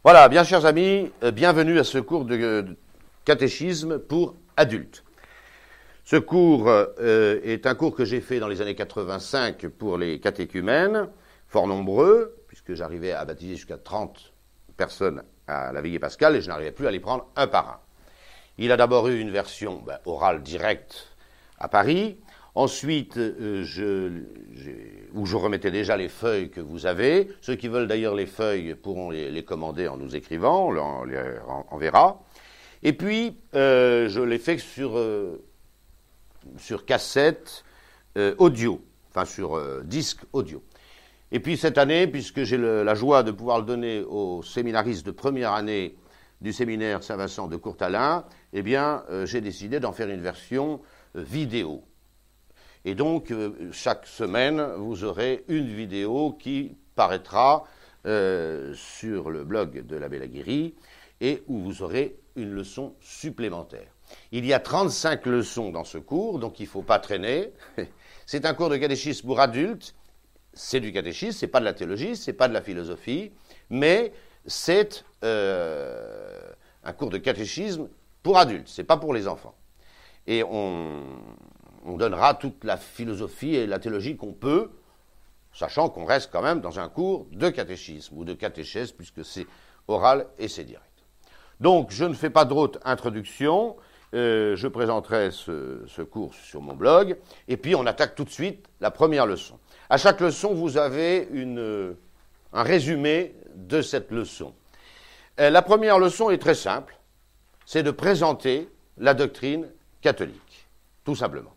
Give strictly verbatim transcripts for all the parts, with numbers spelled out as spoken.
Voilà, bien chers amis, euh, bienvenue à ce cours de, de catéchisme pour adultes. Ce cours euh, est un cours que j'ai fait dans les années quatre-vingt-cinq pour les catéchumènes, fort nombreux, puisque j'arrivais à baptiser jusqu'à trente personnes à la veillée pascale et je n'arrivais plus à les prendre un par un. Il a d'abord eu une version ben, orale directe à Paris, ensuite euh, je, où je remettais déjà les feuilles que vous avez. Ceux qui veulent d'ailleurs les feuilles pourront les, les commander en nous écrivant, on les enverra. Et puis euh, je l'ai fait sur, euh, sur cassette euh, audio, enfin sur euh, disque audio. Et puis cette année, puisque j'ai le, la joie de pouvoir le donner aux séminaristes de première année du séminaire Saint-Vincent de Courtalin, eh bien euh, j'ai décidé d'en faire une version euh, vidéo. Et donc, euh, chaque semaine, vous aurez une vidéo qui paraîtra euh, sur le blog de l'abbé Laguérie et où vous aurez une leçon supplémentaire. Il y a trente-cinq leçons dans ce cours, donc il ne faut pas traîner. C'est un cours de catéchisme pour adultes. C'est du catéchisme, ce n'est pas de la théologie, ce n'est pas de la philosophie, mais c'est euh, un cours de catéchisme pour adultes, ce n'est pas pour les enfants. Et on... On donnera toute la philosophie et la théologie qu'on peut, sachant qu'on reste quand même dans un cours de catéchisme ou de catéchèse, puisque c'est oral et c'est direct. Donc, je ne fais pas d'autre introduction, euh, je présenterai ce, ce cours sur mon blog, et puis on attaque tout de suite la première leçon. À chaque leçon, vous avez une, un résumé de cette leçon. Euh, la première leçon est très simple, c'est de présenter la doctrine catholique, tout simplement.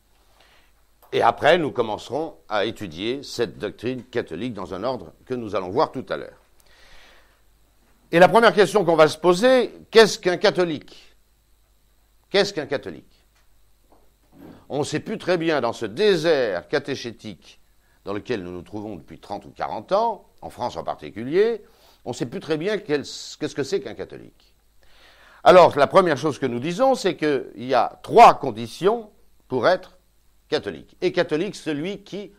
Et après, nous commencerons à étudier cette doctrine catholique dans un ordre que nous allons voir tout à l'heure. Et la première question qu'on va se poser, qu'est-ce qu'un catholique ? Qu'est-ce qu'un catholique ? On ne sait plus très bien dans ce désert catéchétique dans lequel nous nous trouvons depuis trente ou quarante ans, en France en particulier, on ne sait plus très bien qu'est-ce que c'est qu'un catholique. Alors, la première chose que nous disons, c'est qu'il y a trois conditions pour être catholique. Et catholique, celui qui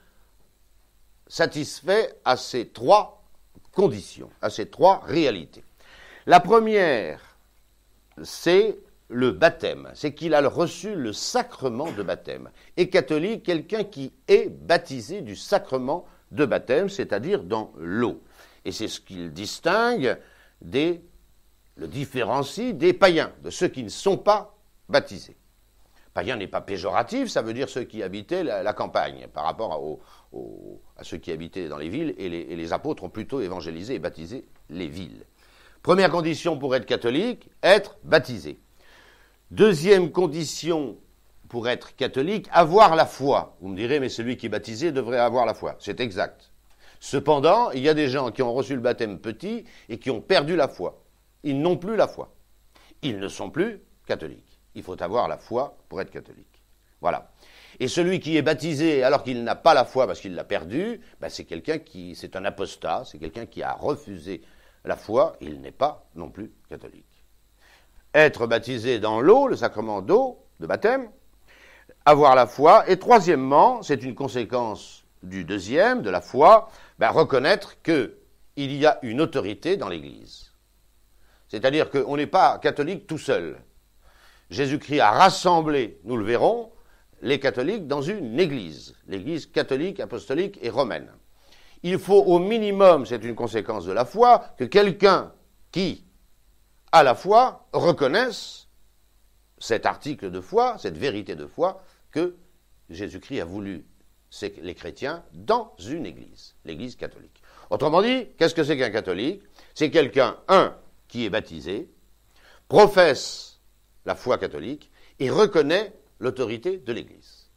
satisfait à ces trois conditions, à ces trois réalités. La première, c'est le baptême, c'est qu'il a reçu le sacrement de baptême. Et catholique, quelqu'un qui est baptisé du sacrement de baptême, c'est-à-dire dans l'eau. Et c'est ce qu'il distingue des, le différencie des païens, de ceux qui ne sont pas baptisés. Païen n'est pas péjoratif, ça veut dire ceux qui habitaient la, la campagne, par rapport à, au, au, à ceux qui habitaient dans les villes, et les, et les apôtres ont plutôt évangélisé et baptisé les villes. Première condition pour être catholique, être baptisé. Deuxième condition pour être catholique, avoir la foi. Vous me direz, mais celui qui est baptisé devrait avoir la foi. C'est exact. Cependant, il y a des gens qui ont reçu le baptême petit et qui ont perdu la foi. Ils n'ont plus la foi. Ils ne sont plus catholiques. Il faut avoir la foi pour être catholique. Voilà. Et celui qui est baptisé alors qu'il n'a pas la foi parce qu'il l'a perdue, ben c'est quelqu'un qui, c'est un apostat, c'est quelqu'un qui a refusé la foi, il n'est pas non plus catholique. Être baptisé dans l'eau, le sacrement d'eau, de baptême, avoir la foi, et troisièmement, c'est une conséquence du deuxième, de la foi, ben reconnaître qu'il y a une autorité dans l'Église. C'est-à-dire qu'on n'est pas catholique tout seul. Jésus-Christ a rassemblé, nous le verrons, les catholiques dans une église, l'église catholique, apostolique et romaine. Il faut au minimum, c'est une conséquence de la foi, que quelqu'un qui a la foi reconnaisse cet article de foi, cette vérité de foi, que Jésus-Christ a voulu les chrétiens dans une église, l'église catholique. Autrement dit, qu'est-ce que c'est qu'un catholique ? C'est quelqu'un, un, qui est baptisé, professe la foi catholique, et reconnaît l'autorité de l'Église.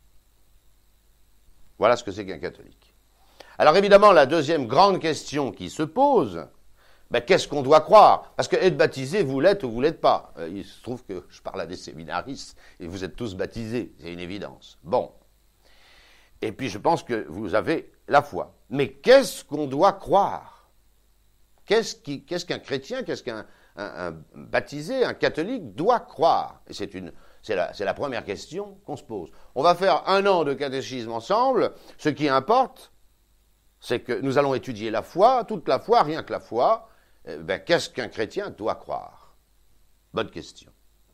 Voilà ce que c'est qu'un catholique. Alors évidemment, la deuxième grande question qui se pose, ben, qu'est-ce qu'on doit croire ? Parce que être baptisé, vous l'êtes ou vous ne l'êtes pas. Il se trouve que je parle à des séminaristes, et vous êtes tous baptisés, c'est une évidence. Bon. Et puis je pense que vous avez la foi. Mais qu'est-ce qu'on doit croire ? Qu'est-ce qui, qu'est-ce qu'un chrétien, qu'est-ce qu'un Un, un baptisé, un catholique doit croire. Et c'est, une, c'est, la, c'est la première question qu'on se pose. On va faire un an de catéchisme ensemble. Ce qui importe, c'est que nous allons étudier la foi, toute la foi, rien que la foi, eh ben, qu'est-ce qu'un chrétien doit croire? Bonne question.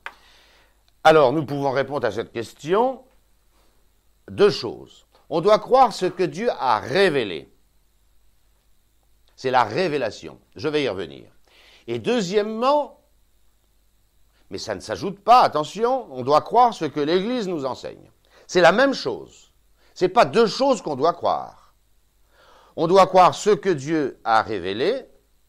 Alors, nous pouvons répondre à cette question deux choses. On doit croire ce que Dieu a révélé. C'est la révélation. Je vais y revenir. Et deuxièmement, mais ça ne s'ajoute pas, attention, on doit croire ce que l'Église nous enseigne. C'est la même chose. Ce n'est pas deux choses qu'on doit croire. On doit croire ce que Dieu a révélé,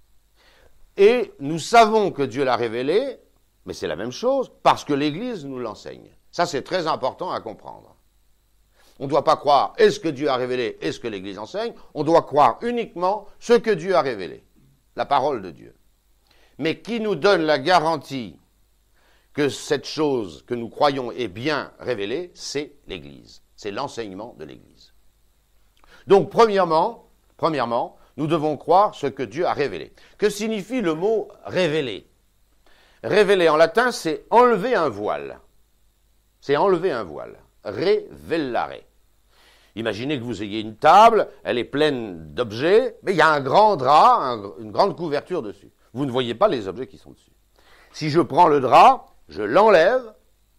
et nous savons que Dieu l'a révélé, mais c'est la même chose, parce que l'Église nous l'enseigne. Ça, c'est très important à comprendre. On ne doit pas croire est-ce que Dieu a révélé, est-ce que l'Église enseigne, on doit croire uniquement ce que Dieu a révélé, la parole de Dieu. Mais qui nous donne la garantie que cette chose que nous croyons est bien révélée, c'est l'Église, c'est l'enseignement de l'Église. Donc, premièrement, premièrement, nous devons croire ce que Dieu a révélé. Que signifie le mot révéler? Révéler en latin, c'est enlever un voile. C'est enlever un voile. Révélare. Imaginez que vous ayez une table, elle est pleine d'objets, mais il y a un grand drap, un, une grande couverture dessus. Vous ne voyez pas les objets qui sont dessus. Si je prends le drap, je l'enlève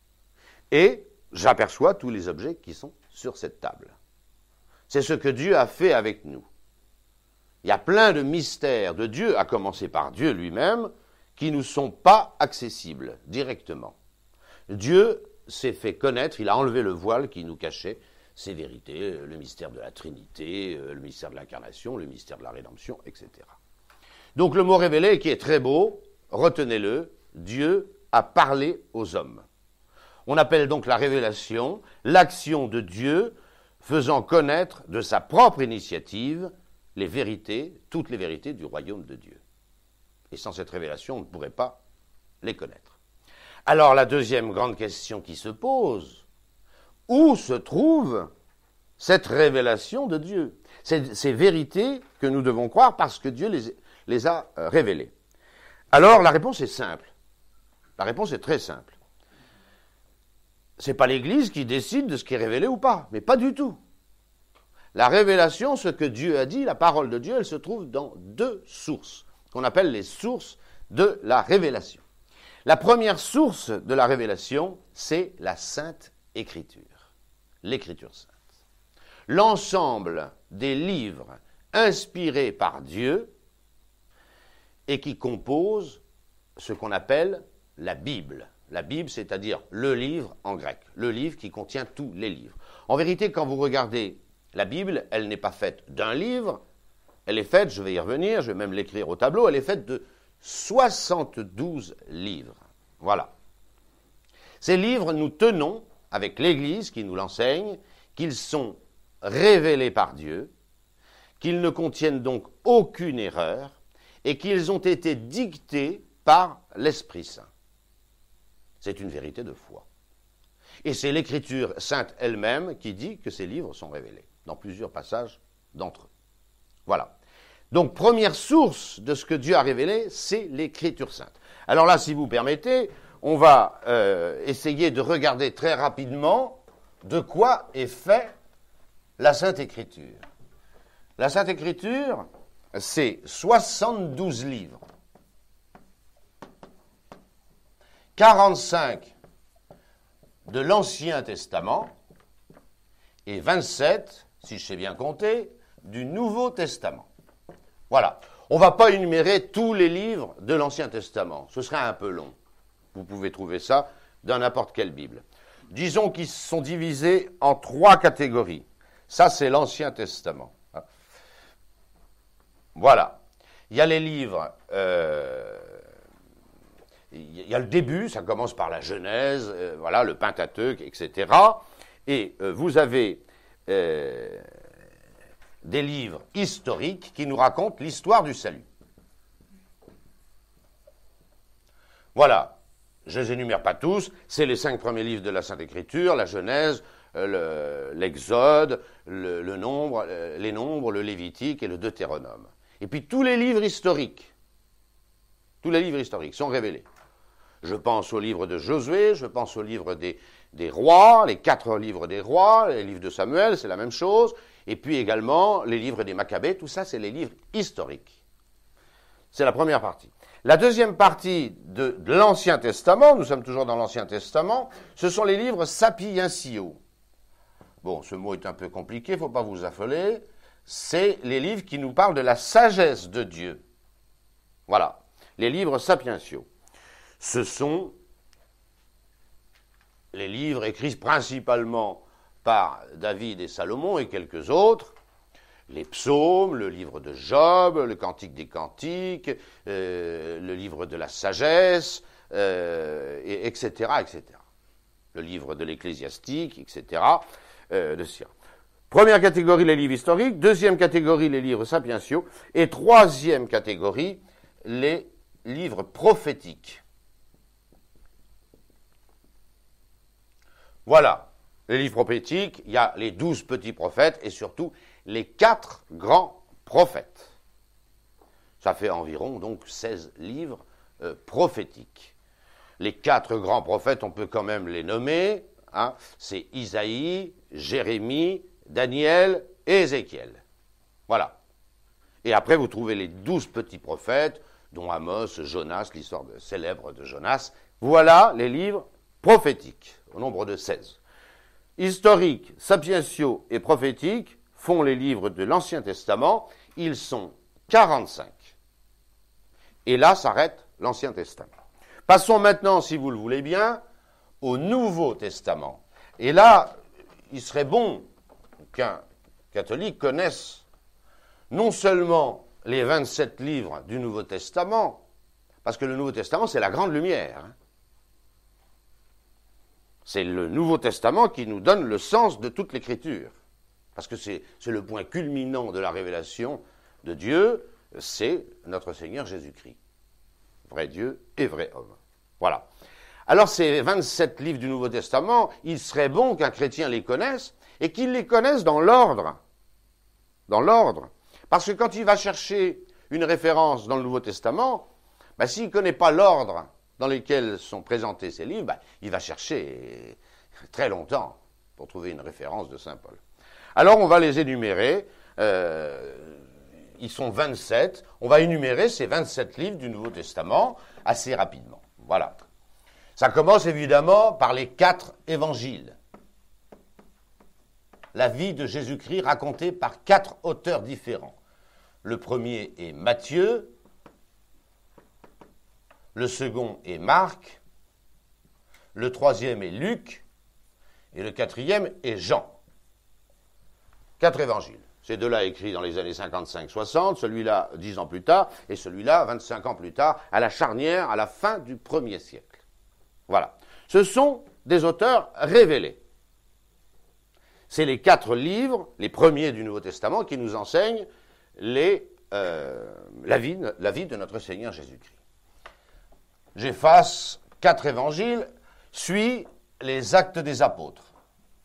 et j'aperçois tous les objets qui sont sur cette table. C'est ce que Dieu a fait avec nous. Il y a plein de mystères de Dieu, à commencer par Dieu lui-même, qui ne nous sont pas accessibles directement. Dieu s'est fait connaître, il a enlevé le voile qui nous cachait ces vérités, le mystère de la Trinité, le mystère de l'incarnation, le mystère de la rédemption, et cetera. Donc le mot révélé, qui est très beau, retenez-le, Dieu a parlé aux hommes. On appelle donc la révélation l'action de Dieu faisant connaître de sa propre initiative les vérités, toutes les vérités du royaume de Dieu. Et sans cette révélation, on ne pourrait pas les connaître. Alors la deuxième grande question qui se pose, où se trouve cette révélation de Dieu? Ces, ces vérités que nous devons croire parce que Dieu les, les a euh, révélées. Alors la réponse est simple. La réponse est très simple. Ce n'est pas l'Église qui décide de ce qui est révélé ou pas, mais pas du tout. La révélation, ce que Dieu a dit, la parole de Dieu, elle se trouve dans deux sources, qu'on appelle les sources de la révélation. La première source de la révélation, c'est la Sainte Écriture, l'Écriture sainte. L'ensemble des livres inspirés par Dieu et qui composent ce qu'on appelle la Bible. La Bible, c'est-à-dire le livre en grec, le livre qui contient tous les livres. En vérité, quand vous regardez la Bible, elle n'est pas faite d'un livre, elle est faite, je vais y revenir, je vais même l'écrire au tableau, elle est faite de soixante-douze livres. Voilà. Ces livres, nous tenons, avec l'Église qui nous l'enseigne, qu'ils sont révélés par Dieu, qu'ils ne contiennent donc aucune erreur et qu'ils ont été dictés par l'Esprit Saint. C'est une vérité de foi. Et c'est l'Écriture sainte elle-même qui dit que ces livres sont révélés, dans plusieurs passages d'entre eux. Voilà. Donc, première source de ce que Dieu a révélé, c'est l'Écriture sainte. Alors là, si vous permettez, on va euh, essayer de regarder très rapidement de quoi est fait la Sainte Écriture. La Sainte Écriture, c'est soixante-douze livres. quarante-cinq de l'Ancien Testament et vingt-sept, si je sais bien compter, du Nouveau Testament. Voilà. On ne va pas énumérer tous les livres de l'Ancien Testament. Ce serait un peu long. Vous pouvez trouver ça dans n'importe quelle Bible. Disons qu'ils sont divisés en trois catégories. Ça, c'est l'Ancien Testament. Voilà. Il y a les livres... Euh, il y a le début, ça commence par la Genèse, euh, voilà, le Pentateuque, et cetera. Et euh, vous avez euh, des livres historiques qui nous racontent l'histoire du salut. Voilà, je ne les énumère pas tous, c'est les cinq premiers livres de la Sainte Écriture, la Genèse, euh, le, l'Exode, le, le Nombre, euh, les Nombres, le Lévitique et le Deutéronome. Et puis tous les livres historiques, tous les livres historiques sont révélés. Je pense au livre de Josué, je pense au livre des, des rois, les quatre livres des rois, les livres de Samuel, c'est la même chose, et puis également les livres des Maccabées, tout ça c'est les livres historiques. C'est la première partie. La deuxième partie de, de l'Ancien Testament, nous sommes toujours dans l'Ancien Testament, ce sont les livres sapientiaux. Bon, ce mot est un peu compliqué, il ne faut pas vous affoler. C'est les livres qui nous parlent de la sagesse de Dieu. Voilà, les livres sapientiaux. Ce sont les livres écrits principalement par David et Salomon et quelques autres, les psaumes, le livre de Job, le Cantique des Cantiques, euh, le livre de la sagesse, euh, et, etc., et cetera. Le livre de l'Ecclésiastique, et cetera. Euh, de Syrah. Première catégorie, les livres historiques. Deuxième catégorie, les livres sapientiaux. Et troisième catégorie, les livres prophétiques. Voilà. Les livres prophétiques, il y a les douze petits prophètes et surtout les quatre grands prophètes. Ça fait environ donc seize livres euh, prophétiques. Les quatre grands prophètes, on peut quand même les nommer. Hein, c'est Isaïe, Jérémie, Daniel et Ézéchiel. Voilà. Et après, vous trouvez les douze petits prophètes, dont Amos, Jonas, l'histoire de, célèbre de Jonas. Voilà les livres prophétiques, au nombre de seize. Historiques, sapientiaux et prophétiques font les livres de l'Ancien Testament. Ils sont quarante-cinq. Et là s'arrête l'Ancien Testament. Passons maintenant, si vous le voulez bien, au Nouveau Testament. Et là, il serait bon qu'un catholique connaisse non seulement les vingt-sept livres du Nouveau Testament, parce que le Nouveau Testament, c'est la grande lumière. Hein. C'est le Nouveau Testament qui nous donne le sens de toute l'Écriture. Parce que c'est, c'est le point culminant de la révélation de Dieu, c'est notre Seigneur Jésus-Christ. Vrai Dieu et vrai homme. Voilà. Alors ces vingt-sept livres du Nouveau Testament, il serait bon qu'un chrétien les connaisse et qu'il les connaisse dans l'ordre. Dans l'ordre. Parce que quand il va chercher une référence dans le Nouveau Testament, ben, s'il ne connaît pas l'ordre dans lequel sont présentés ces livres, ben, il va chercher très longtemps pour trouver une référence de saint Paul. Alors on va les énumérer. Euh, ils sont vingt-sept. On va énumérer ces vingt-sept livres du Nouveau Testament assez rapidement. Voilà. Ça commence évidemment par les quatre évangiles. La vie de Jésus-Christ racontée par quatre auteurs différents. Le premier est Matthieu, le second est Marc, le troisième est Luc, et le quatrième est Jean. Quatre évangiles. Ces deux-là écrits dans les années cinquante-cinq soixante, celui-là dix ans plus tard, et celui-là vingt-cinq ans plus tard, à la charnière, à la fin du premier siècle. Voilà. Ce sont des auteurs révélés. C'est les quatre livres, les premiers du Nouveau Testament, qui nous enseignent les, euh, la, vie, la vie de notre Seigneur Jésus-Christ. J'efface quatre évangiles, suit les actes des apôtres.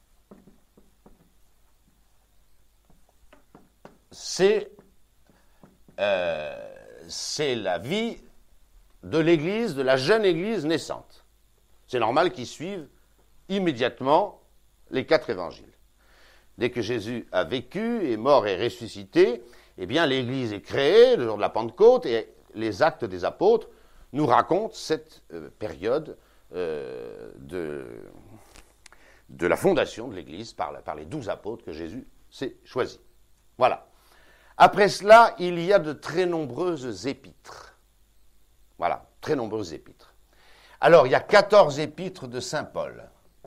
C'est, euh, c'est la vie de l'Église, de la jeune Église naissante. C'est normal qu'ils suivent immédiatement les quatre évangiles. Dès que Jésus a vécu, est mort et ressuscité, eh bien l'Église est créée le jour de la Pentecôte et les actes des apôtres nous racontent cette euh, période euh, de, de la fondation de l'Église par, la, par les douze apôtres que Jésus s'est choisis. Voilà. Après cela, il y a de très nombreuses épîtres. Voilà, très nombreuses épîtres. Alors, il y a quatorze épîtres de saint Paul.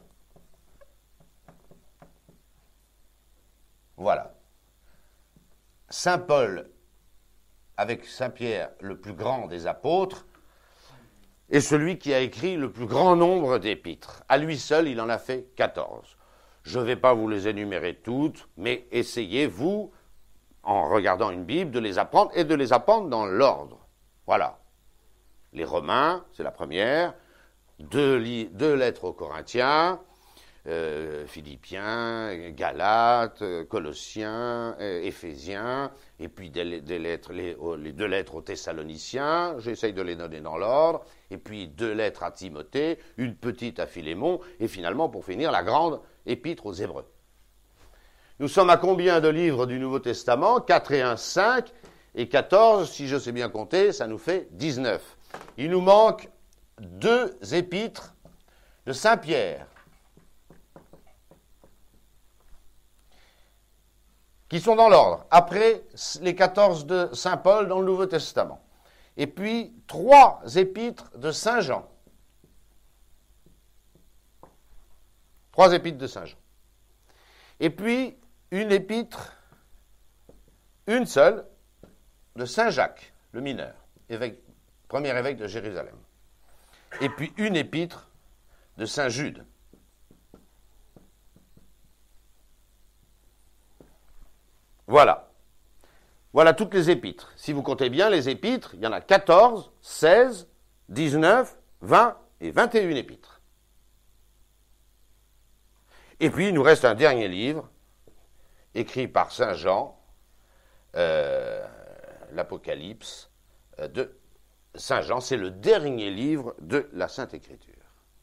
Voilà. Saint Paul, avec saint Pierre, le plus grand des apôtres, est celui qui a écrit le plus grand nombre d'épîtres. À lui seul, il en a fait quatorze. Je ne vais pas vous les énumérer toutes, mais essayez, vous, en regardant une Bible, de les apprendre et de les apprendre dans l'ordre. Voilà. Les Romains, c'est la première, deux, li- deux lettres aux Corinthiens, euh, Philippiens, Galates, Colossiens, euh, Éphésiens, et puis des, des lettres, les, les deux lettres aux Thessaloniciens, j'essaye de les donner dans l'ordre, et puis deux lettres à Timothée, une petite à Philémon, et finalement, pour finir, la grande épître aux Hébreux. Nous sommes à combien de livres du Nouveau Testament? Quatre et un, cinq, et quatorze, si je sais bien compter, ça nous fait dix-neuf. Il nous manque deux épîtres de Saint Pierre, qui sont dans l'ordre, après les quatorze de Saint Paul dans le Nouveau Testament. Et puis, trois épîtres de Saint Jean. Trois épîtres de Saint Jean. Et puis, une épître, une seule, de Saint Jacques, le mineur, évêque, premier évêque de Jérusalem. Et puis, une épître de Saint Jude. Voilà. Voilà toutes les épîtres. Si vous comptez bien les épîtres, il y en a quatorze, seize, dix-neuf, vingt et vingt et une épîtres. Et puis, il nous reste un dernier livre, écrit par Saint Jean, euh, l'Apocalypse euh, de Saint Jean. C'est le dernier livre de la Sainte Écriture.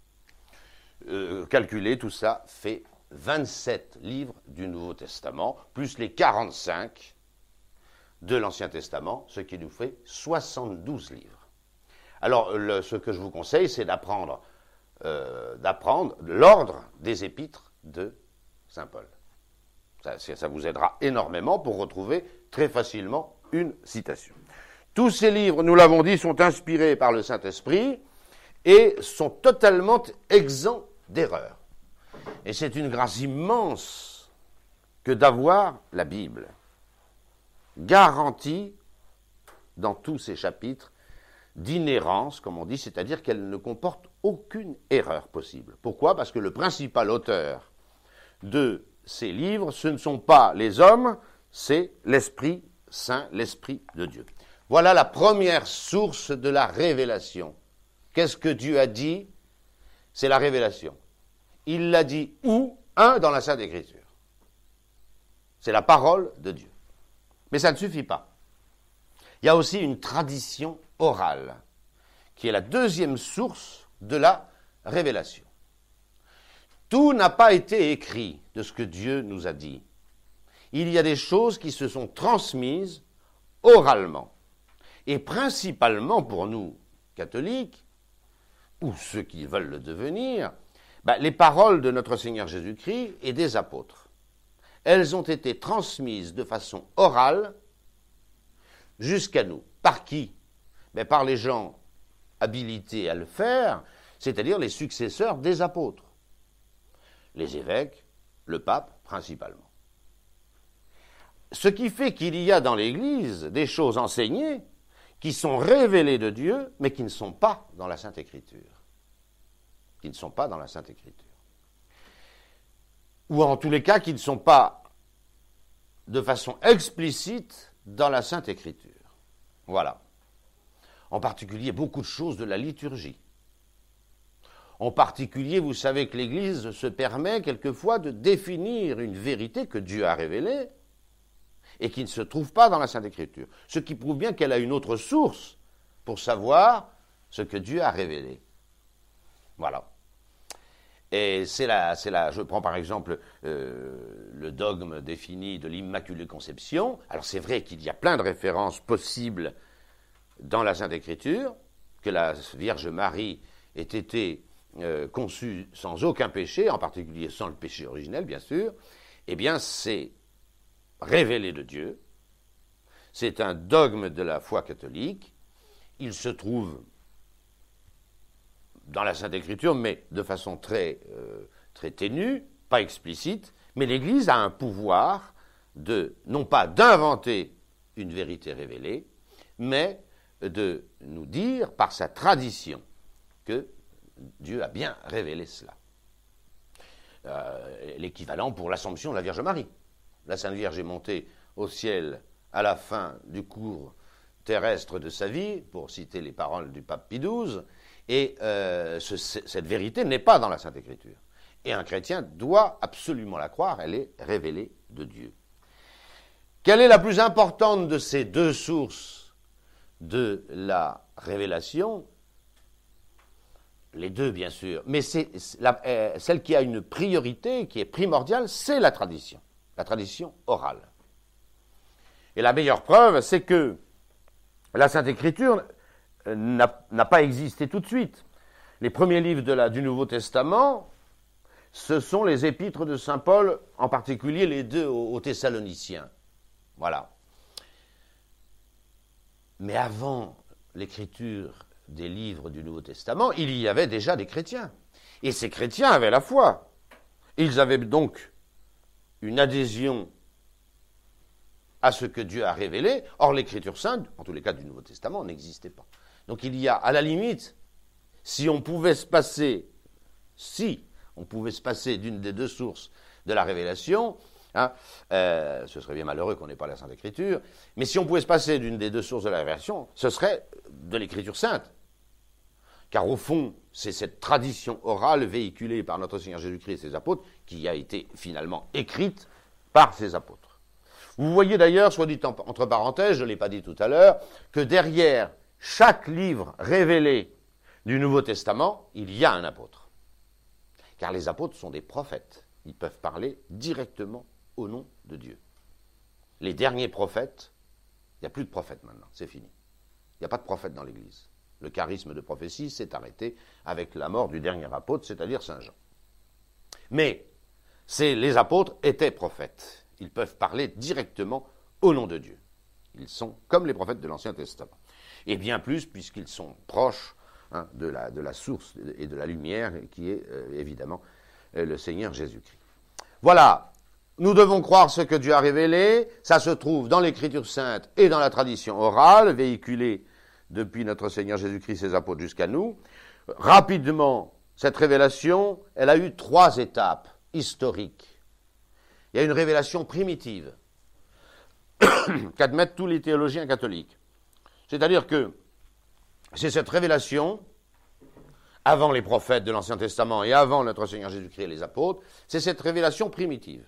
Euh, calculé, tout ça fait vingt-sept livres du Nouveau Testament, plus les quarante-cinq de l'Ancien Testament, ce qui nous fait soixante-douze livres. Alors, le, ce que je vous conseille, c'est d'apprendre, euh, d'apprendre l'ordre des épîtres de Saint Paul. Ça, ça vous aidera énormément pour retrouver très facilement une citation. Tous ces livres, nous l'avons dit, sont inspirés par le Saint-Esprit et sont totalement exempts d'erreurs. Et c'est une grâce immense que d'avoir la Bible, garantie dans tous ces chapitres d'inhérence, comme on dit, c'est-à-dire qu'elle ne comporte aucune erreur possible. Pourquoi ? Parce que le principal auteur de ces livres, ce ne sont pas les hommes, c'est l'Esprit Saint, l'Esprit de Dieu. Voilà la première source de la révélation. Qu'est-ce que Dieu a dit ? C'est la révélation. Il l'a dit où ? Un, dans la Sainte Écriture. C'est la parole de Dieu. Mais ça ne suffit pas. Il y a aussi une tradition orale, qui est la deuxième source de la révélation. Tout n'a pas été écrit de ce que Dieu nous a dit. Il y a des choses qui se sont transmises oralement. Et principalement pour nous, catholiques, ou ceux qui veulent le devenir, ben, les paroles de notre Seigneur Jésus-Christ et des apôtres. Elles ont été transmises de façon orale jusqu'à nous. Par qui ? Ben, par les gens habilités à le faire, c'est-à-dire les successeurs des apôtres. Les évêques, le pape principalement. Ce qui fait qu'il y a dans l'Église des choses enseignées qui sont révélées de Dieu, mais qui ne sont pas dans la Sainte Écriture. Qui ne sont pas dans la Sainte Écriture. Ou en tous les cas, qui ne sont pas de façon explicite dans la Sainte Écriture. Voilà. En particulier, beaucoup de choses de la liturgie. En particulier, vous savez que l'Église se permet quelquefois de définir une vérité que Dieu a révélée et qui ne se trouve pas dans la Sainte Écriture. Ce qui prouve bien qu'elle a une autre source pour savoir ce que Dieu a révélé. Voilà. Et c'est là, c'est là, je prends par exemple euh, le dogme défini de l'Immaculée Conception. Alors c'est vrai qu'il y a plein de références possibles dans la Sainte Écriture, que la Vierge Marie ait été euh, conçue sans aucun péché, en particulier sans le péché originel, bien sûr. Eh bien, c'est révélé de Dieu. C'est un dogme de la foi catholique. Il se trouve dans la Sainte Écriture, mais de façon très, euh, très ténue, pas explicite, mais l'Église a un pouvoir de, non pas d'inventer une vérité révélée, mais de nous dire, par sa tradition, que Dieu a bien révélé cela. Euh, l'équivalent pour l'Assomption de la Vierge Marie. La Sainte Vierge est montée au ciel à la fin du cours terrestre de sa vie, pour citer les paroles du pape Pie douze, et euh, ce, cette vérité n'est pas dans la Sainte Écriture. Et un chrétien doit absolument la croire, elle est révélée de Dieu. Quelle est la plus importante de ces deux sources de la révélation ? Les deux, bien sûr, mais c'est la, euh, celle qui a une priorité, qui est primordiale, c'est la tradition, la tradition orale. Et la meilleure preuve, c'est que la Sainte Écriture n'a pas existé tout de suite. Les premiers livres de la, du Nouveau Testament, ce sont les épîtres de saint Paul, en particulier les deux aux, aux Thessaloniciens. Voilà. Mais avant l'écriture des livres du Nouveau Testament, il y avait déjà des chrétiens. Et ces chrétiens avaient la foi. Ils avaient donc une adhésion à ce que Dieu a révélé. Or, l'écriture sainte, en tous les cas du Nouveau Testament, n'existait pas. Donc il y a, à la limite, si on pouvait se passer, si on pouvait se passer d'une des deux sources de la révélation, hein, euh, ce serait bien malheureux qu'on n'ait pas la Sainte Écriture, mais si on pouvait se passer d'une des deux sources de la révélation, ce serait de l'Écriture sainte. Car au fond, c'est cette tradition orale véhiculée par notre Seigneur Jésus-Christ et ses apôtres qui a été finalement écrite par ces apôtres. Vous voyez d'ailleurs, soit dit entre parenthèses, je ne l'ai pas dit tout à l'heure, que derrière chaque livre révélé du Nouveau Testament, il y a un apôtre. Car les apôtres sont des prophètes. Ils peuvent parler directement au nom de Dieu. Les derniers prophètes, il n'y a plus de prophètes maintenant, c'est fini. Il n'y a pas de prophète dans l'Église. Le charisme de prophétie s'est arrêté avec la mort du dernier apôtre, c'est-à-dire saint Jean. Mais c'est, les apôtres étaient prophètes. Ils peuvent parler directement au nom de Dieu. Ils sont comme les prophètes de l'Ancien Testament. Et bien plus, puisqu'ils sont proches hein, de, la, de la source et de la lumière, qui est euh, évidemment euh, le Seigneur Jésus-Christ. Voilà, nous devons croire ce que Dieu a révélé. Ça se trouve dans l'Écriture sainte et dans la tradition orale, véhiculée depuis notre Seigneur Jésus-Christ et ses apôtres jusqu'à nous. Rapidement, cette révélation, elle a eu trois étapes historiques. Il y a une révélation primitive qu'admettent tous les théologiens catholiques. C'est-à-dire que c'est cette révélation, avant les prophètes de l'Ancien Testament et avant notre Seigneur Jésus-Christ et les apôtres, c'est cette révélation primitive.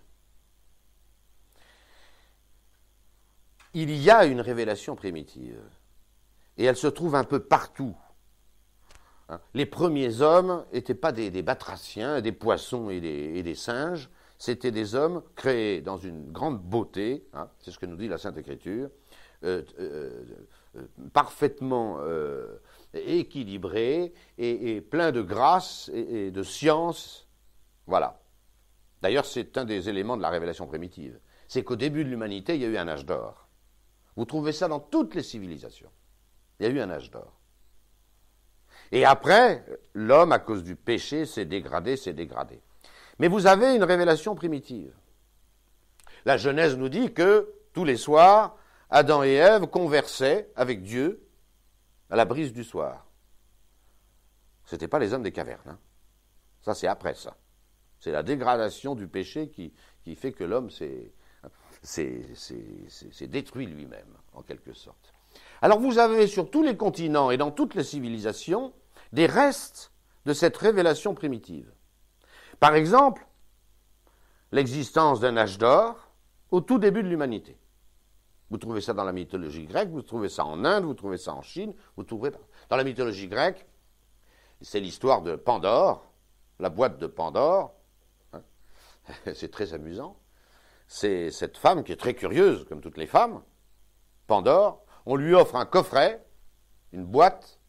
Il y a une révélation primitive. Et elle se trouve un peu partout. Hein, les premiers hommes n'étaient pas des, des batraciens, des poissons et des, et des singes, c'était des hommes créés dans une grande beauté, hein, c'est ce que nous dit la Sainte Écriture, euh, euh, euh, parfaitement euh, équilibrés et, et pleins de grâce et, et de science. Voilà. D'ailleurs, c'est un des éléments de la révélation primitive. C'est qu'au début de l'humanité, il y a eu un âge d'or. Vous trouvez ça dans toutes les civilisations. Il y a eu un âge d'or. Et après, l'homme, à cause du péché, s'est dégradé, s'est dégradé. Mais vous avez une révélation primitive. La Genèse nous dit que, tous les soirs, Adam et Ève conversaient avec Dieu à la brise du soir. Ce n'étaient pas les hommes des cavernes. Hein. Ça, c'est après ça. C'est la dégradation du péché qui, qui fait que l'homme s'est, s'est, s'est, s'est, s'est détruit lui-même, en quelque sorte. Alors vous avez sur tous les continents et dans toutes les civilisations des restes de cette révélation primitive. Par exemple, l'existence d'un âge d'or au tout début de l'humanité. Vous trouvez ça dans la mythologie grecque, vous trouvez ça en Inde, vous trouvez ça en Chine, vous trouverez dans la mythologie grecque, c'est l'histoire de Pandore, la boîte de Pandore. Hein. C'est très amusant. C'est cette femme qui est très curieuse, comme toutes les femmes, Pandore. On lui offre un coffret, une boîte,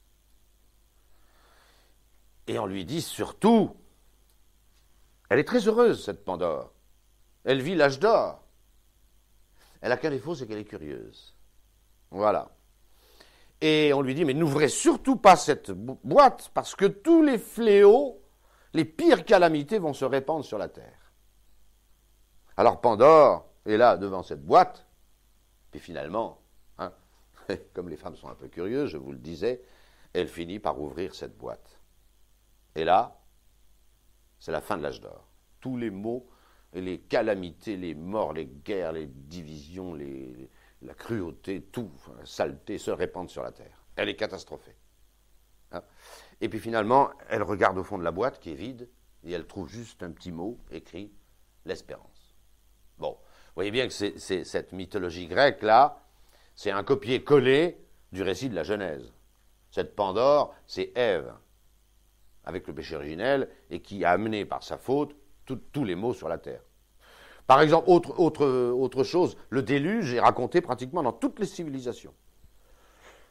et on lui dit surtout, elle est très heureuse, cette Pandore. Elle vit l'âge d'or. Elle a qu'un défaut, c'est qu'elle est curieuse. Voilà. Et on lui dit, mais n'ouvrez surtout pas cette boîte, parce que tous les fléaux, les pires calamités vont se répandre sur la terre. Alors Pandore est là, devant cette boîte, puis finalement, hein, comme les femmes sont un peu curieuses, je vous le disais, elle finit par ouvrir cette boîte. Et là, c'est la fin de l'âge d'or. Tous les maux, les calamités, les morts, les guerres, les divisions, les, les, la cruauté, tout, enfin, la saleté se répandent sur la terre. Elle est catastrophée. Hein. Et puis finalement, elle regarde au fond de la boîte qui est vide et elle trouve juste un petit mot écrit « l'espérance ». Bon, vous voyez bien que c'est, c'est, cette mythologie grecque-là, c'est un copier-coller du récit de la Genèse. Cette Pandore, c'est Ève, avec le péché originel, et qui a amené par sa faute tout, tous les maux sur la terre. Par exemple, autre, autre, autre chose, le déluge est raconté pratiquement dans toutes les civilisations.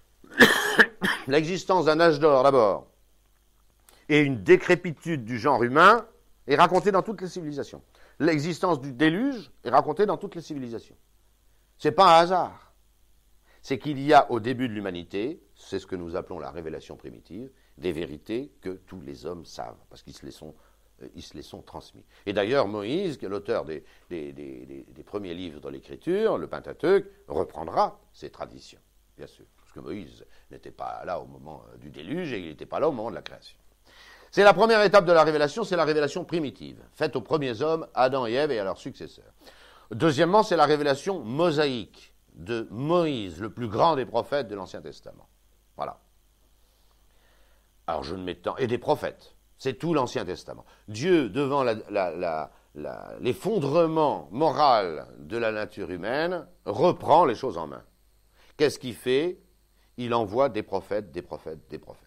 l'existence d'un âge d'or d'abord, et une décrépitude du genre humain est racontée dans toutes les civilisations. L'existence du déluge est racontée dans toutes les civilisations. Ce n'est pas un hasard. C'est qu'il y a au début de l'humanité, c'est ce que nous appelons la révélation primitive, des vérités que tous les hommes savent, parce qu'ils se les sont, euh, ils se les sont transmis. Et d'ailleurs, Moïse, qui est l'auteur des, des, des, des, des premiers livres de l'Écriture, le Pentateuque, reprendra ces traditions, bien sûr, parce que Moïse n'était pas là au moment du déluge et il n'était pas là au moment de la création. C'est la première étape de la révélation, c'est la révélation primitive, faite aux premiers hommes, Adam et Ève, et à leurs successeurs. Deuxièmement, c'est la révélation mosaïque de Moïse, le plus grand des prophètes de l'Ancien Testament. Voilà. Alors je ne m'étends... Et des prophètes. C'est tout l'Ancien Testament. Dieu, devant la, la, la, la, l'effondrement moral de la nature humaine, reprend les choses en main. Qu'est-ce qu'il fait? Il envoie des prophètes, des prophètes, des prophètes.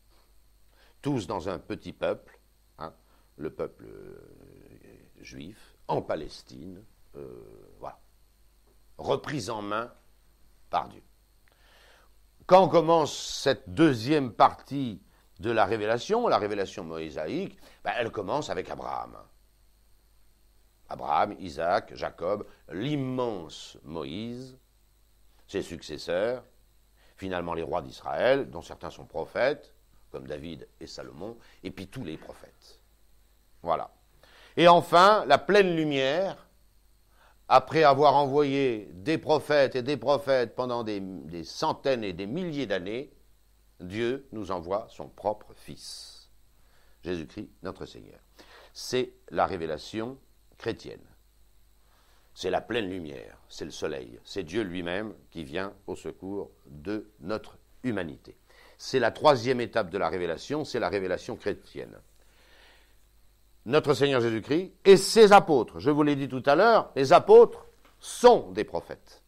Tous dans un petit peuple, hein, le peuple euh, juif, en Palestine, euh, voilà, repris en main par Dieu. Quand commence cette deuxième partie de la révélation, la révélation moïsaïque, ben, elle commence avec Abraham. Abraham, Isaac, Jacob, l'immense Moïse, ses successeurs, finalement les rois d'Israël, dont certains sont prophètes, comme David et Salomon, et puis tous les prophètes. Voilà. Et enfin, la pleine lumière, après avoir envoyé des prophètes et des prophètes pendant des, des centaines et des milliers d'années, Dieu nous envoie son propre Fils, Jésus-Christ, notre Seigneur. C'est la révélation chrétienne. C'est la pleine lumière, c'est le soleil, c'est Dieu lui-même qui vient au secours de notre humanité. C'est la troisième étape de la révélation, c'est la révélation chrétienne. Notre Seigneur Jésus-Christ et ses apôtres, je vous l'ai dit tout à l'heure, les apôtres sont des prophètes.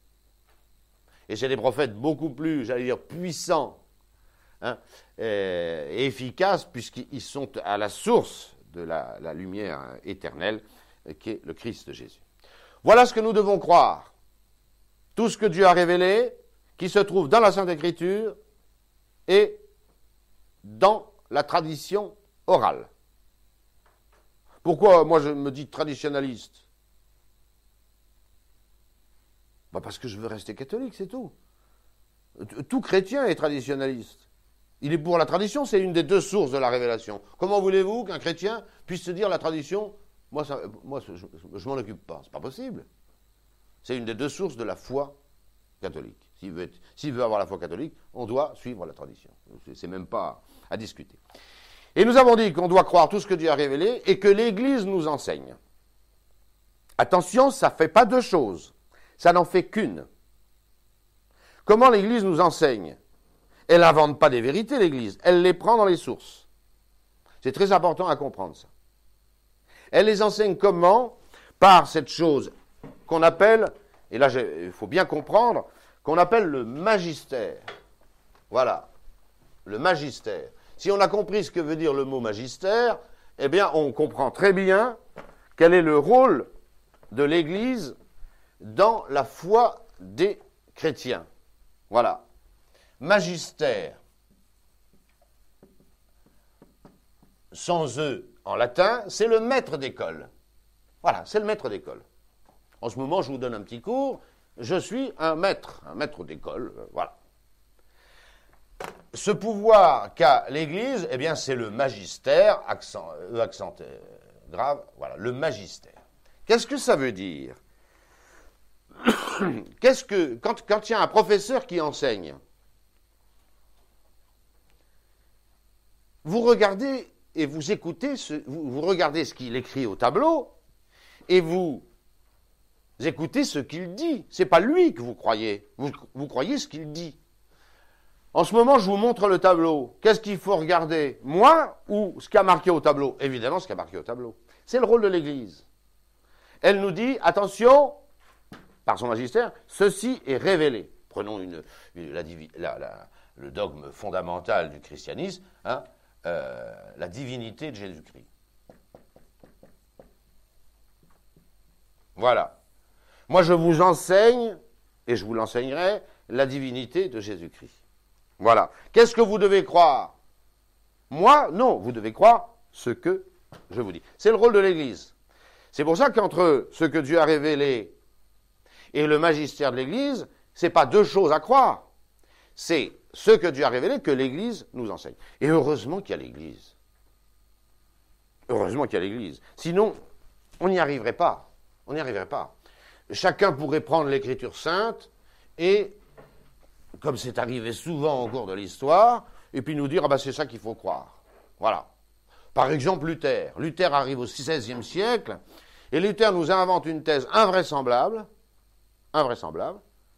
Et c'est des prophètes beaucoup plus, j'allais dire, puissants hein, et efficaces, puisqu'ils sont à la source de la, la lumière éternelle, qui est le Christ Jésus. Voilà ce que nous devons croire. Tout ce que Dieu a révélé, qui se trouve dans la Sainte Écriture, et dans la tradition orale. Pourquoi moi je me dis traditionnaliste? Bah parce que je veux rester catholique, c'est tout. Tout chrétien est traditionnaliste. Il est pour la tradition, c'est une des deux sources de la révélation. Comment voulez-vous qu'un chrétien puisse se dire la tradition, moi, ça, moi je, je m'en occupe pas, c'est pas possible. C'est une des deux sources de la foi catholique. S'il veut, être, s'il veut avoir la foi catholique, on doit suivre la tradition. C'est même pas à discuter. Et nous avons dit qu'on doit croire tout ce que Dieu a révélé et que l'Église nous enseigne. Attention, ça ne fait pas deux choses. Ça n'en fait qu'une. Comment l'Église nous enseigne? Elle n'invente pas des vérités, l'Église. Elle les prend dans les sources. C'est très important à comprendre ça. Elle les enseigne comment? Par cette chose qu'on appelle, et là il faut bien comprendre, qu'on appelle le magistère. Voilà, le magistère. Si on a compris ce que veut dire le mot magistère, eh bien, on comprend très bien quel est le rôle de l'Église dans la foi des chrétiens. Voilà. Magistère, sans E en latin, c'est le maître d'école. Voilà, c'est le maître d'école. En ce moment, je vous donne un petit cours. Je suis un maître, un maître d'école, euh, voilà. Ce pouvoir qu'a l'Église, eh bien, c'est le magistère, accent, E accent euh, grave, voilà, le magistère. Qu'est-ce que ça veut dire? Qu'est-ce que, quand, quand il y a un professeur qui enseigne, vous regardez et vous écoutez, ce, vous, vous regardez ce qu'il écrit au tableau, et vous écoutez ce qu'il dit. Ce n'est pas lui que vous croyez, vous, vous croyez ce qu'il dit. En ce moment, je vous montre le tableau. Qu'est-ce qu'il faut regarder? Moi ou ce qui a marqué au tableau? Évidemment, ce qui a marqué au tableau. C'est le rôle de l'Église. Elle nous dit, attention, par son magistère, ceci est révélé. Prenons une, une, la, la, la, le dogme fondamental du christianisme, hein, euh, la divinité de Jésus-Christ. Voilà. Moi, je vous enseigne, et je vous l'enseignerai, la divinité de Jésus-Christ. Voilà. Qu'est-ce que vous devez croire? Moi, non, vous devez croire ce que je vous dis. C'est le rôle de l'Église. C'est pour ça qu'entre ce que Dieu a révélé et le magistère de l'Église, ce n'est pas deux choses à croire. C'est ce que Dieu a révélé que l'Église nous enseigne. Et heureusement qu'il y a l'Église. Heureusement qu'il y a l'Église. Sinon, on n'y arriverait pas. On n'y arriverait pas. Chacun pourrait prendre l'Écriture sainte et, comme c'est arrivé souvent au cours de l'histoire, et puis nous dire, ah ben c'est ça qu'il faut croire. Voilà. Par exemple, Luther. Luther arrive au seizième siècle, et Luther nous invente une thèse invraisemblable, invraisemblable,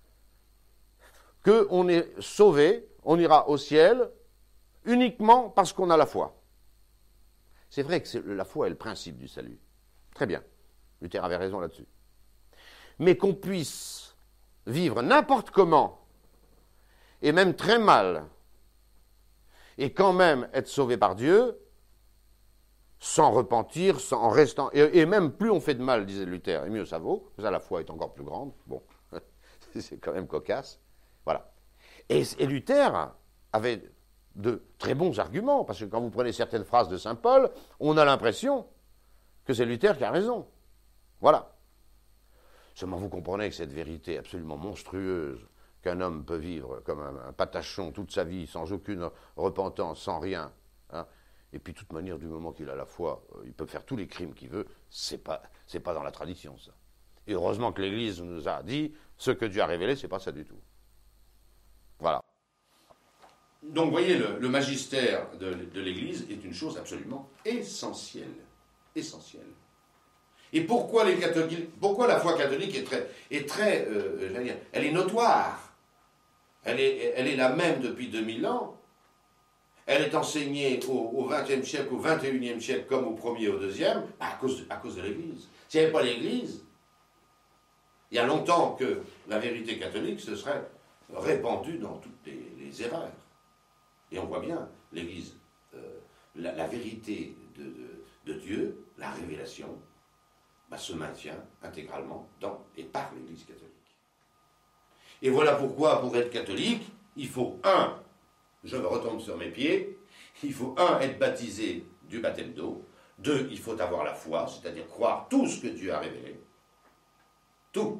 qu'on est sauvé, on ira au ciel, uniquement parce qu'on a la foi. C'est vrai que c'est, la foi est le principe du salut. Très bien. Luther avait raison là-dessus. Mais qu'on puisse vivre n'importe comment, et même très mal, et quand même être sauvé par Dieu, sans repentir, sans, en restant... Et, et même plus on fait de mal, disait Luther, et mieux ça vaut, ça la foi est encore plus grande. Bon, c'est quand même cocasse. Voilà. Et, et Luther avait de très bons arguments, parce que quand vous prenez certaines phrases de saint Paul, on a l'impression que c'est Luther qui a raison. Voilà. Seulement vous comprenez que cette vérité absolument monstrueuse qu'un homme peut vivre comme un, un patachon toute sa vie, sans aucune repentance, sans rien, hein, et puis de toute manière, du moment qu'il a la foi, il peut faire tous les crimes qu'il veut, c'est pas, c'est pas dans la tradition, ça. Et heureusement que l'Église nous a dit, ce que Dieu a révélé, c'est pas ça du tout. Voilà. Donc, vous voyez, le, le magistère de, de l'Église est une chose absolument essentielle. Essentielle. Et pourquoi les catholiques, pourquoi la foi catholique est très, est très, euh, j'allais dire, elle est notoire. Elle est, elle est la même depuis deux mille ans. Elle est enseignée au vingtième siècle, au vingt et unième siècle, comme au premier et au deuxième, à cause de, à cause de l'Église. S'il n'y avait pas l'Église, il y a longtemps que la vérité catholique se serait répandue dans toutes les, les erreurs. Et on voit bien, l'Église, euh, la, la vérité de, de, de Dieu, la révélation, bah, se maintient intégralement dans et par l'Église catholique. Et voilà pourquoi, pour être catholique, il faut, un, je me retombe sur mes pieds, il faut, un, être baptisé du baptême d'eau, deux, il faut avoir la foi, c'est-à-dire croire tout ce que Dieu a révélé, tout.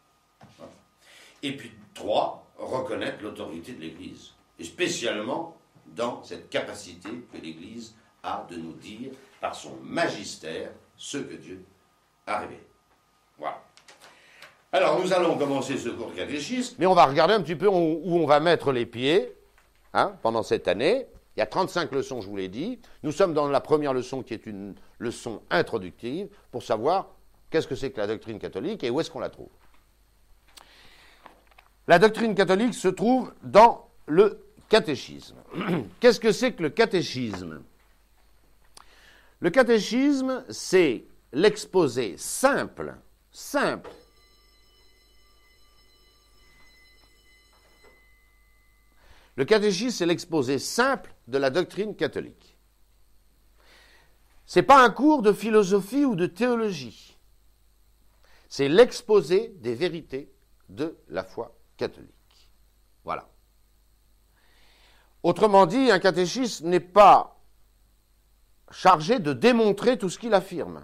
Et puis, trois, reconnaître l'autorité de l'Église, et spécialement dans cette capacité que l'Église a de nous dire, par son magistère, ce que Dieu a révélé. Voilà. Alors, nous allons commencer ce cours de catéchisme, mais on va regarder un petit peu où on va mettre les pieds, hein, pendant cette année. Il y a trente-cinq leçons, je vous l'ai dit. Nous sommes dans la première leçon qui est une leçon introductive pour savoir qu'est-ce que c'est que la doctrine catholique et où est-ce qu'on la trouve. La doctrine catholique se trouve dans le catéchisme. Qu'est-ce que c'est que le catéchisme? Le catéchisme, c'est l'exposé simple, simple, Le catéchisme, c'est l'exposé simple de la doctrine catholique. Ce n'est pas un cours de philosophie ou de théologie. C'est l'exposé des vérités de la foi catholique. Voilà. Autrement dit, un catéchisme n'est pas chargé de démontrer tout ce qu'il affirme.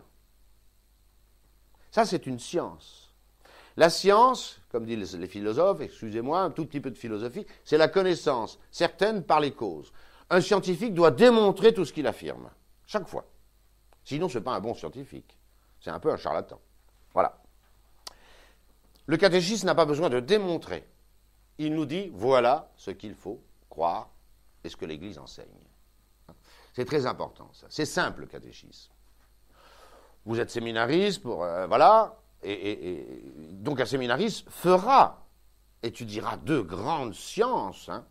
Ça, c'est une science. La science, comme disent les philosophes, excusez-moi, un tout petit peu de philosophie, c'est la connaissance, certaine par les causes. Un scientifique doit démontrer tout ce qu'il affirme, chaque fois. Sinon, ce n'est pas un bon scientifique. C'est un peu un charlatan. Voilà. Le catéchisme n'a pas besoin de démontrer. Il nous dit, voilà ce qu'il faut croire et ce que l'Église enseigne. C'est très important, ça. C'est simple, le catéchisme. Vous êtes séminariste, pour, euh, voilà, et, et, et donc un séminariste fera, étudiera deux grandes sciences, hein,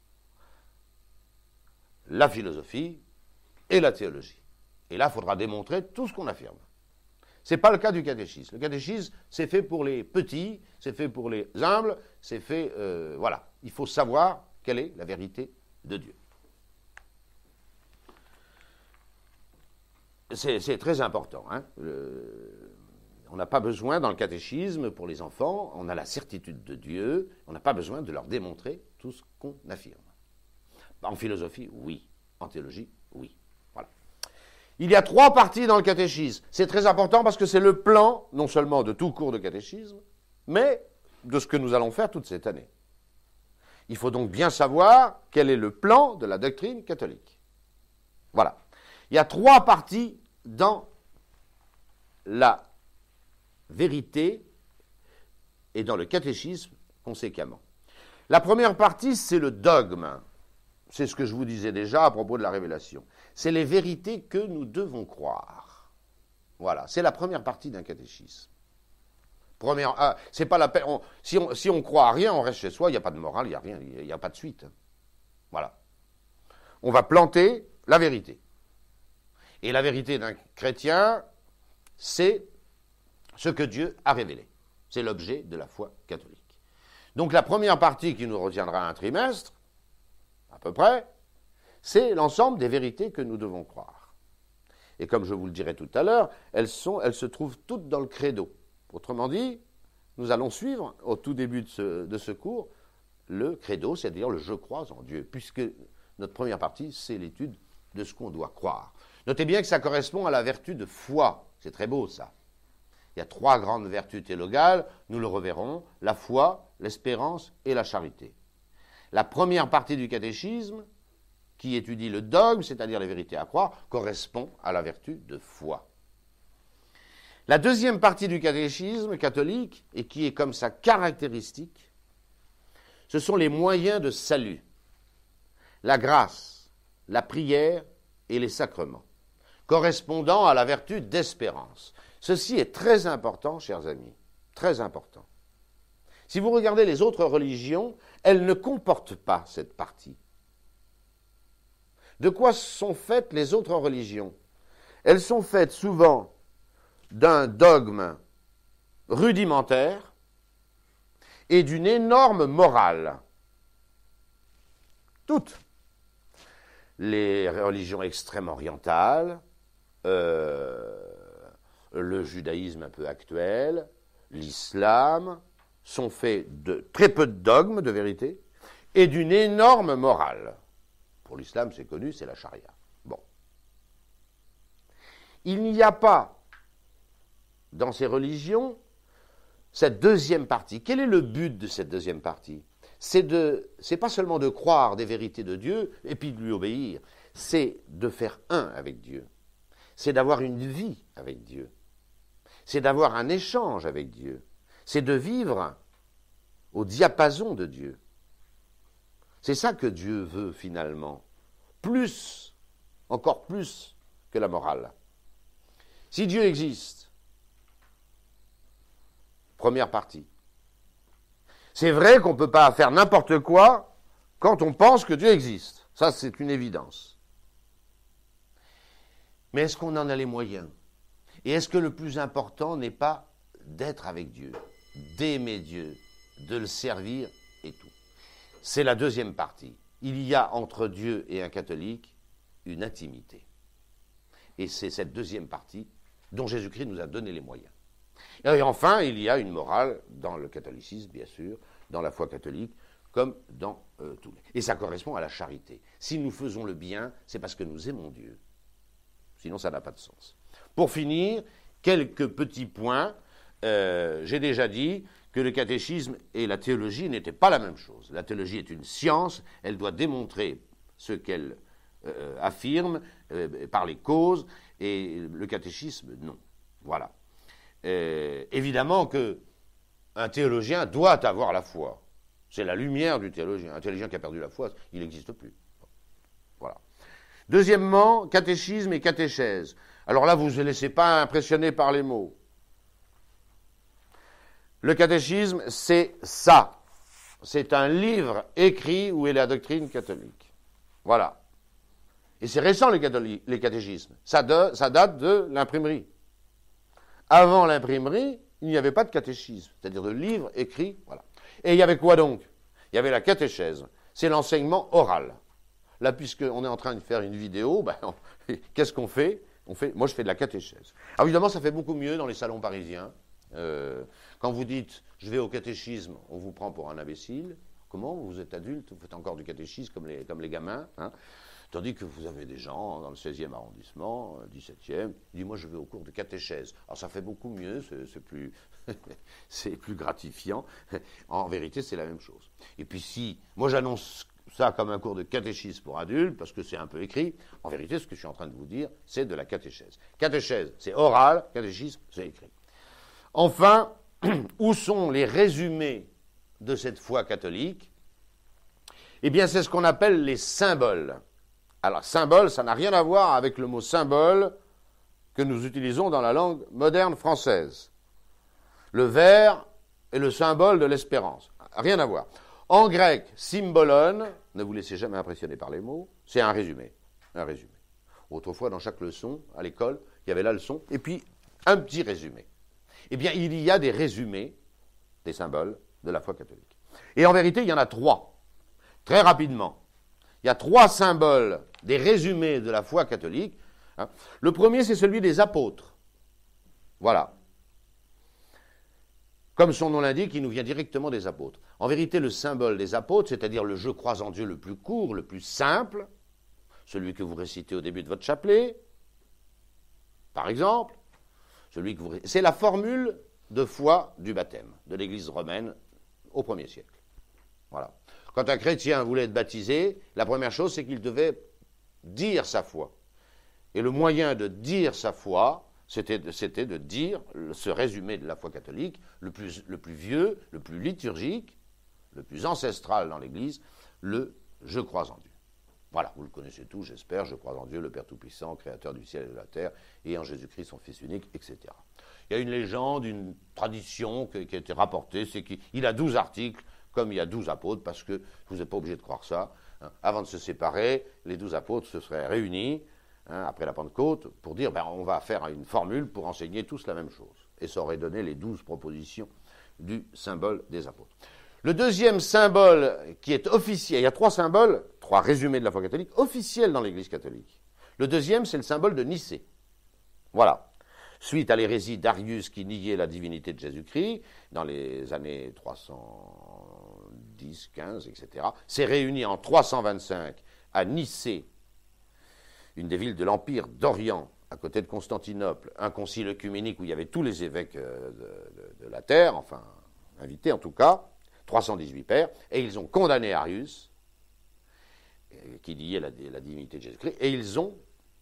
la philosophie et la théologie. Et là, il faudra démontrer tout ce qu'on affirme. Ce n'est pas le cas du catéchisme. Le catéchisme, c'est fait pour les petits, c'est fait pour les humbles, c'est fait, euh, voilà. Il faut savoir quelle est la vérité de Dieu. C'est, c'est très important. Hein. Le, on n'a pas besoin, dans le catéchisme, pour les enfants, on a la certitude de Dieu, on n'a pas besoin de leur démontrer tout ce qu'on affirme. En philosophie, oui. En théologie, oui. Voilà. Il y a trois parties dans le catéchisme. C'est très important parce que c'est le plan, non seulement de tout cours de catéchisme, mais de ce que nous allons faire toute cette année. Il faut donc bien savoir quel est le plan de la doctrine catholique. Voilà. Il y a trois parties dans la vérité et dans le catéchisme conséquemment. La première partie, c'est le dogme. C'est ce que je vous disais déjà à propos de la révélation. C'est les vérités que nous devons croire. Voilà, c'est la première partie d'un catéchisme. Première, ah, c'est pas la peine. On, si, on, si on croit à rien, on reste chez soi, il n'y a pas de morale, il n'y a rien, il n'y a pas de suite. Voilà. On va planter la vérité. Et la vérité d'un chrétien, c'est ce que Dieu a révélé. C'est l'objet de la foi catholique. Donc la première partie qui nous retiendra un trimestre, à peu près, c'est l'ensemble des vérités que nous devons croire. Et comme je vous le dirai tout à l'heure, elles, sont, elles se trouvent toutes dans le credo. Autrement dit, nous allons suivre, au tout début de ce, de ce cours, le credo, c'est-à-dire le « je crois en Dieu », puisque notre première partie, c'est l'étude de ce qu'on doit croire. Notez bien que ça correspond à la vertu de foi. C'est très beau, ça. Il y a trois grandes vertus théologales, nous le reverrons, la foi, l'espérance et la charité. La première partie du catéchisme, qui étudie le dogme, c'est-à-dire les vérités à croire, correspond à la vertu de foi. La deuxième partie du catéchisme catholique, et qui est comme sa caractéristique, ce sont les moyens de salut, la grâce, la prière et les sacrements, correspondant à la vertu d'espérance. Ceci est très important, chers amis, très important. Si vous regardez les autres religions, elles ne comportent pas cette partie. De quoi sont faites les autres religions? Elles sont faites souvent d'un dogme rudimentaire et d'une énorme morale. Toutes. Les religions extrêmes orientales, euh, le judaïsme un peu actuel, l'islam, sont faits de très peu de dogmes, de vérité, et d'une énorme morale. Pour l'islam, c'est connu, c'est la charia. Bon. Il n'y a pas, dans ces religions, cette deuxième partie. Quel est le but de cette deuxième partie? C'est de, c'est pas seulement de croire des vérités de Dieu et puis de lui obéir, c'est de faire un avec Dieu. C'est d'avoir une vie avec Dieu. C'est d'avoir un échange avec Dieu. C'est de vivre au diapason de Dieu. C'est ça que Dieu veut finalement, plus, encore plus que la morale. Si Dieu existe, première partie, c'est vrai qu'on ne peut pas faire n'importe quoi quand on pense que Dieu existe. Ça, c'est une évidence. Mais est-ce qu'on en a les moyens? Et est-ce que le plus important n'est pas d'être avec Dieu, d'aimer Dieu, de le servir et tout? C'est la deuxième partie. Il y a entre Dieu et un catholique une intimité. Et c'est cette deuxième partie dont Jésus-Christ nous a donné les moyens. Et enfin, il y a une morale dans le catholicisme, bien sûr, dans la foi catholique, comme dans euh, tous les. Et ça correspond à la charité. Si nous faisons le bien, c'est parce que nous aimons Dieu. Sinon, ça n'a pas de sens. Pour finir, quelques petits points. Euh, j'ai déjà dit que le catéchisme et la théologie n'étaient pas la même chose. La théologie est une science, elle doit démontrer ce qu'elle euh, affirme euh, par les causes, et le catéchisme, non. Voilà. Euh, évidemment qu'un théologien doit avoir la foi. C'est la lumière du théologien. Un théologien qui a perdu la foi, il n'existe plus. Voilà. Deuxièmement, catéchisme et catéchèse. Alors là, vous ne vous laissez pas impressionner par les mots. Le catéchisme, c'est ça. C'est un livre écrit où est la doctrine catholique. Voilà. Et c'est récent, les, catholiques, les catéchismes. Ça, de, ça date de l'imprimerie. Avant l'imprimerie, il n'y avait pas de catéchisme, c'est-à-dire de livre écrit. Voilà. Et il y avait quoi donc? Il y avait la catéchèse. C'est l'enseignement oral. Là, puisqu'on est en train de faire une vidéo, ben, qu'est-ce qu'on fait? On fait, moi, je fais de la catéchèse. Alors, évidemment, ça fait beaucoup mieux dans les salons parisiens. Euh, quand vous dites « je vais au catéchisme », on vous prend pour un imbécile. comment, vous êtes adulte, vous faites encore du catéchisme comme les, comme les gamins, hein, tandis que vous avez des gens dans le seizième arrondissement, dix-septième, ils disent, moi je vais au cours de catéchèse. Alors ça fait beaucoup mieux, c'est, c'est plus, c'est plus gratifiant. En vérité, c'est la même chose. Et puis si, moi j'annonce ça comme un cours de catéchisme pour adultes, parce que c'est un peu écrit, en vérité, ce que je suis en train de vous dire, c'est de la catéchèse. Catéchèse, c'est oral, catéchisme, c'est écrit. Enfin, où sont les résumés de cette foi catholique? Eh bien, c'est ce qu'on appelle les symboles. Alors, symbole, ça n'a rien à voir avec le mot symbole que nous utilisons dans la langue moderne française. Le vers est le symbole de l'espérance. Rien à voir. En grec, symbolon, ne vous laissez jamais impressionner par les mots, c'est un résumé. Un résumé. Autrefois, dans chaque leçon, à l'école, il y avait la leçon, et puis un petit résumé. Eh bien, il y a des résumés des symboles de la foi catholique. Et en vérité, il y en a trois. Très rapidement. Il y a trois symboles des résumés de la foi catholique. Hein. Le premier, c'est celui des apôtres. Voilà. Comme son nom l'indique, il nous vient directement des apôtres. En vérité, le symbole des apôtres, c'est-à-dire le « je crois en Dieu » le plus court, le plus simple, celui que vous récitez au début de votre chapelet, par exemple, celui que vous... c'est la formule de foi du baptême de l'Église romaine au premier siècle. Voilà. Quand un chrétien voulait être baptisé, la première chose, c'est qu'il devait dire sa foi. Et le moyen de dire sa foi, c'était de, c'était de dire ce résumé de la foi catholique, le plus, le plus vieux, le plus liturgique, le plus ancestral dans l'Église, le « je crois en Dieu ». Voilà, vous le connaissez tous, j'espère, je crois en Dieu, le Père Tout-Puissant, Créateur du ciel et de la terre, et en Jésus-Christ, son Fils unique, et cetera. Il y a une légende, une tradition qui, qui a été rapportée, c'est qu'il a douze articles, comme il y a douze apôtres, parce que vous n'êtes pas obligé de croire ça. Hein. Avant de se séparer, les douze apôtres se seraient réunis, hein, après la Pentecôte, pour dire, ben, on va faire une formule pour enseigner tous la même chose. Et ça aurait donné les douze propositions du symbole des apôtres. Le deuxième symbole qui est officiel, il y a trois symboles, trois résumés de la foi catholique, officiels dans l'Église catholique. Le deuxième, c'est le symbole de Nicée. Voilà. Suite à l'hérésie d'Arius qui niait la divinité de Jésus-Christ, dans les années trois cent dix, quinze, et cetera, s'est réuni en trois cent vingt-cinq à Nicée, une des villes de l'Empire d'Orient, à côté de Constantinople, un concile œcuménique où il y avait tous les évêques de, de, de la terre, enfin, invités en tout cas, trois cent dix-huit pères, et ils ont condamné Arius, qui niait la, la divinité de Jésus-Christ, et ils ont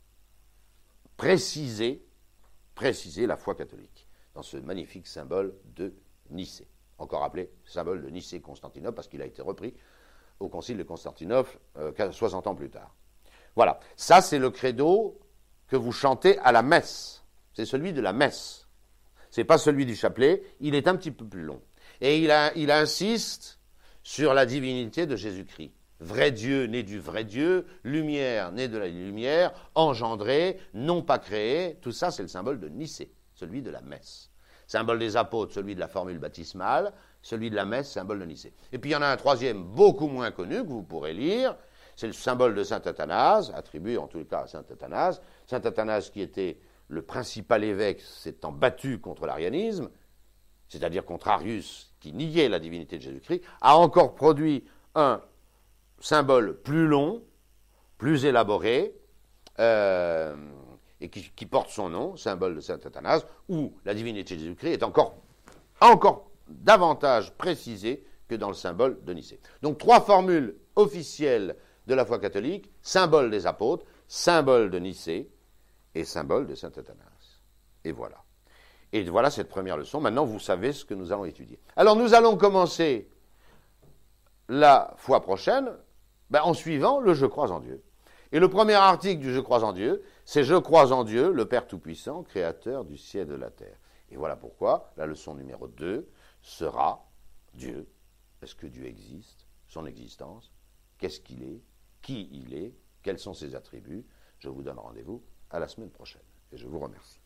précisé, précisé la foi catholique dans ce magnifique symbole de Nicée, encore appelé symbole de Nicée-Constantinople, parce qu'il a été repris au concile de Constantinople euh, soixante ans plus tard. Voilà, ça c'est le credo que vous chantez à la messe, c'est celui de la messe, c'est pas celui du chapelet, il est un petit peu plus long. Et il, a, il insiste sur la divinité de Jésus-Christ. Vrai Dieu né du vrai Dieu, lumière né de la lumière, engendré, non pas créé, tout ça c'est le symbole de Nicée, celui de la messe. Symbole des apôtres, celui de la formule baptismale, celui de la messe, symbole de Nicée. Et puis il y en a un troisième beaucoup moins connu que vous pourrez lire, c'est le symbole de saint Athanase, attribué en tout cas à saint Athanase. Saint Athanase qui était le principal évêque s'étant battu contre l'arianisme, c'est-à-dire contre Arius, qui niait la divinité de Jésus-Christ, a encore produit un symbole plus long, plus élaboré, euh, et qui, qui porte son nom, symbole de saint Athanase, où la divinité de Jésus-Christ est encore, encore davantage précisée que dans le symbole de Nicée. Donc trois formules officielles de la foi catholique, symbole des apôtres, symbole de Nicée et symbole de saint Athanase. Et voilà. Et voilà cette première leçon. Maintenant, vous savez ce que nous allons étudier. Alors, nous allons commencer la fois prochaine ben, en suivant le « Je crois en Dieu ». Et le premier article du « Je crois en Dieu », c'est « Je crois en Dieu, le Père Tout-Puissant, Créateur du ciel et de la terre ». Et voilà pourquoi la leçon numéro deux sera Dieu. Est-ce que Dieu existe? Son existence? Qu'est-ce qu'il est? Qui il est? Quels sont ses attributs? Je vous donne rendez-vous à la semaine prochaine. Et je vous remercie.